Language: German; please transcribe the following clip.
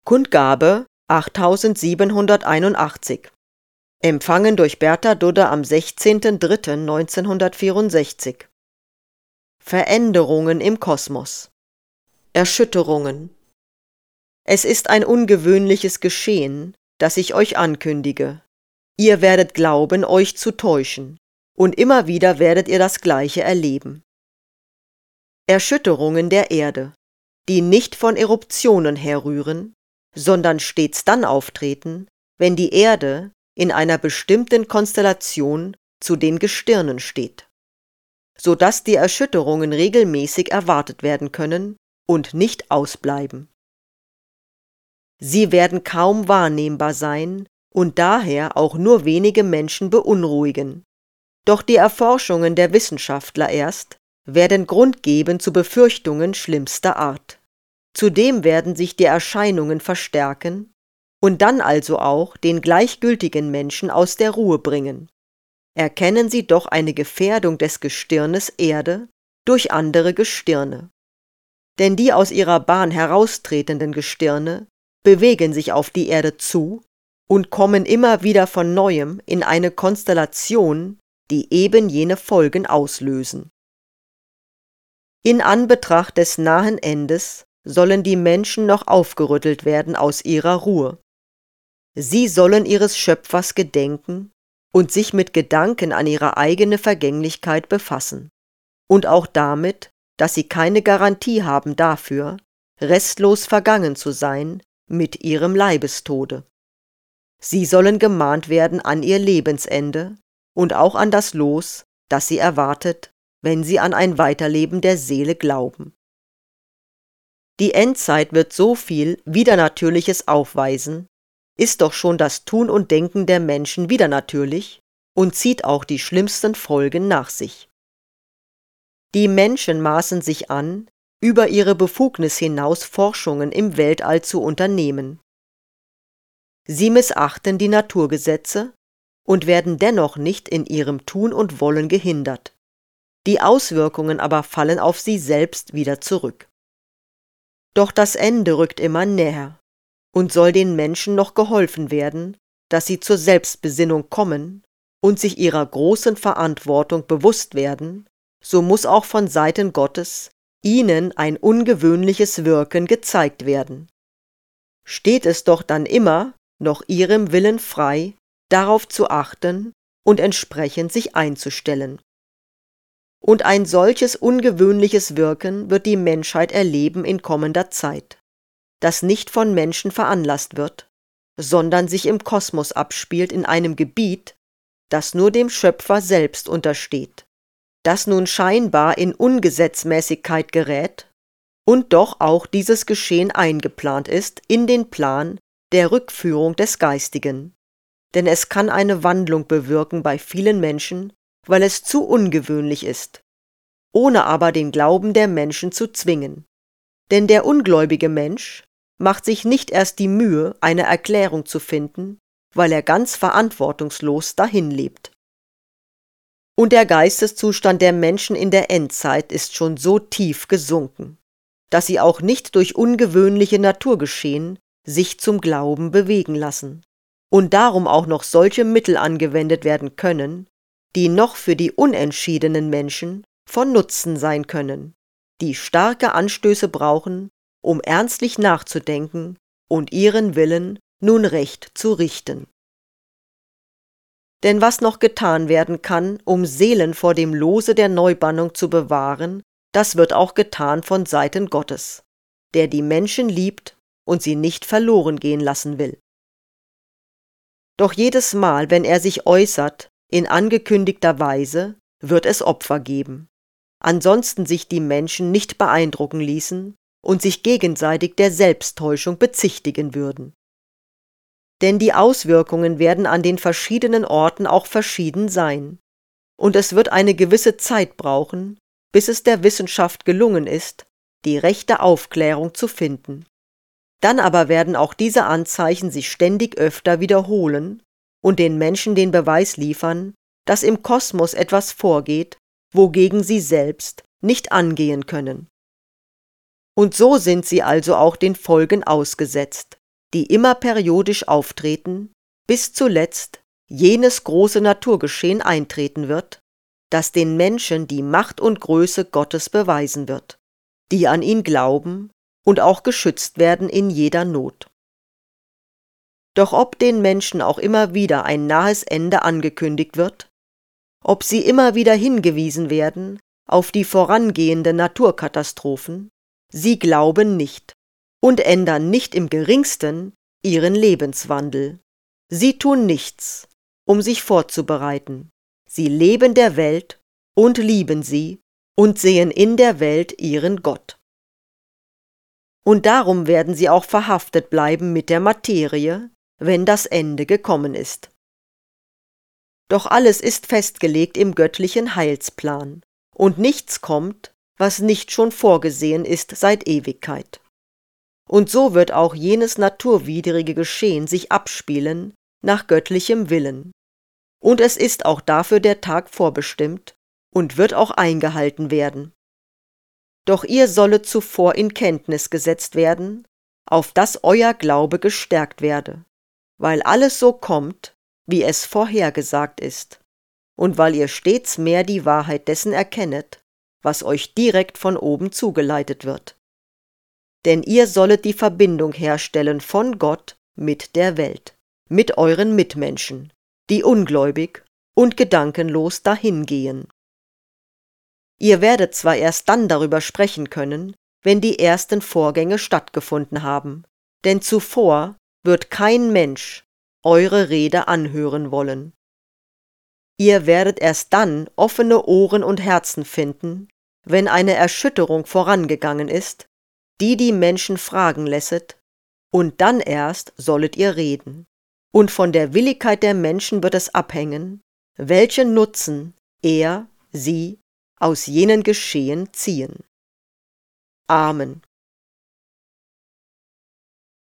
Kundgabe 8781. Empfangen durch Bertha Dudde am 16.03.1964. Veränderungen im Kosmos. Erschütterungen. Es ist ein ungewöhnliches Geschehen, das ich euch ankündige. Ihr werdet glauben, euch zu täuschen, und immer wieder werdet ihr das Gleiche erleben. Erschütterungen der Erde, die nicht von Eruptionen herrühren, sondern stets dann auftreten, wenn die Erde in einer bestimmten Konstellation zu den Gestirnen steht, so dass die Erschütterungen regelmäßig erwartet werden können und nicht ausbleiben. Sie werden kaum wahrnehmbar sein und daher auch nur wenige Menschen beunruhigen. Doch die Erforschungen der Wissenschaftler erst werden Grund geben zu Befürchtungen schlimmster Art. Zudem werden sich die Erscheinungen verstärken und dann also auch den gleichgültigen Menschen aus der Ruhe bringen. Erkennen sie doch eine Gefährdung des Gestirnes Erde durch andere Gestirne. Denn die aus ihrer Bahn heraustretenden Gestirne bewegen sich auf die Erde zu und kommen immer wieder von Neuem in eine Konstellation, die eben jene Folgen auslösen. In Anbetracht des nahen Endes sollen die Menschen noch aufgerüttelt werden aus ihrer Ruhe. Sie sollen ihres Schöpfers gedenken und sich mit Gedanken an ihre eigene Vergänglichkeit befassen und auch damit, dass sie keine Garantie haben dafür, restlos vergangen zu sein mit ihrem Leibestode. Sie sollen gemahnt werden an ihr Lebensende und auch an das Los, das sie erwartet, wenn sie an ein Weiterleben der Seele glauben. Die Endzeit wird so viel Widernatürliches aufweisen, ist doch schon das Tun und Denken der Menschen widernatürlich und zieht auch die schlimmsten Folgen nach sich. Die Menschen maßen sich an, über ihre Befugnis hinaus Forschungen im Weltall zu unternehmen. Sie missachten die Naturgesetze und werden dennoch nicht in ihrem Tun und Wollen gehindert. Die Auswirkungen aber fallen auf sie selbst wieder zurück. Doch das Ende rückt immer näher, und soll den Menschen noch geholfen werden, dass sie zur Selbstbesinnung kommen und sich ihrer großen Verantwortung bewusst werden, so muss auch von Seiten Gottes ihnen ein ungewöhnliches Wirken gezeigt werden. Steht es doch dann immer noch ihrem Willen frei, darauf zu achten und entsprechend sich einzustellen. Und ein solches ungewöhnliches Wirken wird die Menschheit erleben in kommender Zeit, das nicht von Menschen veranlasst wird, sondern sich im Kosmos abspielt in einem Gebiet, das nur dem Schöpfer selbst untersteht, das nun scheinbar in Ungesetzmäßigkeit gerät und doch auch dieses Geschehen eingeplant ist in den Plan der Rückführung des Geistigen. Denn es kann eine Wandlung bewirken bei vielen Menschen, weil es zu ungewöhnlich ist, ohne aber den Glauben der Menschen zu zwingen. Denn der ungläubige Mensch macht sich nicht erst die Mühe, eine Erklärung zu finden, weil er ganz verantwortungslos dahinlebt. Und der Geisteszustand der Menschen in der Endzeit ist schon so tief gesunken, dass sie auch nicht durch ungewöhnliche Naturgeschehen sich zum Glauben bewegen lassen und darum auch noch solche Mittel angewendet werden können, die noch für die unentschiedenen Menschen von Nutzen sein können, die starke Anstöße brauchen, um ernstlich nachzudenken und ihren Willen nun recht zu richten. Denn was noch getan werden kann, um Seelen vor dem Lose der Neubannung zu bewahren, das wird auch getan von Seiten Gottes, der die Menschen liebt und sie nicht verloren gehen lassen will. Doch jedes Mal, wenn er sich äußert, in angekündigter Weise, wird es Opfer geben. Ansonsten sich die Menschen nicht beeindrucken ließen und sich gegenseitig der Selbsttäuschung bezichtigen würden. Denn die Auswirkungen werden an den verschiedenen Orten auch verschieden sein, und es wird eine gewisse Zeit brauchen, bis es der Wissenschaft gelungen ist, die rechte Aufklärung zu finden. Dann aber werden auch diese Anzeichen sich ständig öfter wiederholen und den Menschen den Beweis liefern, dass im Kosmos etwas vorgeht, wogegen sie selbst nicht angehen können. Und so sind sie also auch den Folgen ausgesetzt, die immer periodisch auftreten, bis zuletzt jenes große Naturgeschehen eintreten wird, das den Menschen die Macht und Größe Gottes beweisen wird, die an ihn glauben und auch geschützt werden in jeder Not. Doch ob den Menschen auch immer wieder ein nahes Ende angekündigt wird, ob sie immer wieder hingewiesen werden auf die vorangehenden Naturkatastrophen, sie glauben nicht und ändern nicht im geringsten ihren Lebenswandel. Sie tun nichts, um sich vorzubereiten. Sie leben der Welt und lieben sie und sehen in der Welt ihren Gott. Und darum werden sie auch verhaftet bleiben mit der Materie, wenn das Ende gekommen ist. Doch alles ist festgelegt im göttlichen Heilsplan, und nichts kommt, was nicht schon vorgesehen ist seit Ewigkeit. Und so wird auch jenes naturwidrige Geschehen sich abspielen nach göttlichem Willen. Und es ist auch dafür der Tag vorbestimmt und wird auch eingehalten werden. Doch ihr sollet zuvor in Kenntnis gesetzt werden, auf dass euer Glaube gestärkt werde, weil alles so kommt, wie es vorhergesagt ist, und weil ihr stets mehr die Wahrheit dessen erkennet, was euch direkt von oben zugeleitet wird. Denn ihr sollet die Verbindung herstellen von Gott mit der Welt, mit euren Mitmenschen, die ungläubig und gedankenlos dahingehen. Ihr werdet zwar erst dann darüber sprechen können, wenn die ersten Vorgänge stattgefunden haben, denn zuvor wird kein Mensch eure Rede anhören wollen. Ihr werdet erst dann offene Ohren und Herzen finden, wenn eine Erschütterung vorangegangen ist, die die Menschen fragen lässet, und dann erst sollet ihr reden. Und von der Willigkeit der Menschen wird es abhängen, welchen Nutzen sie aus jenen Geschehen ziehen. Amen.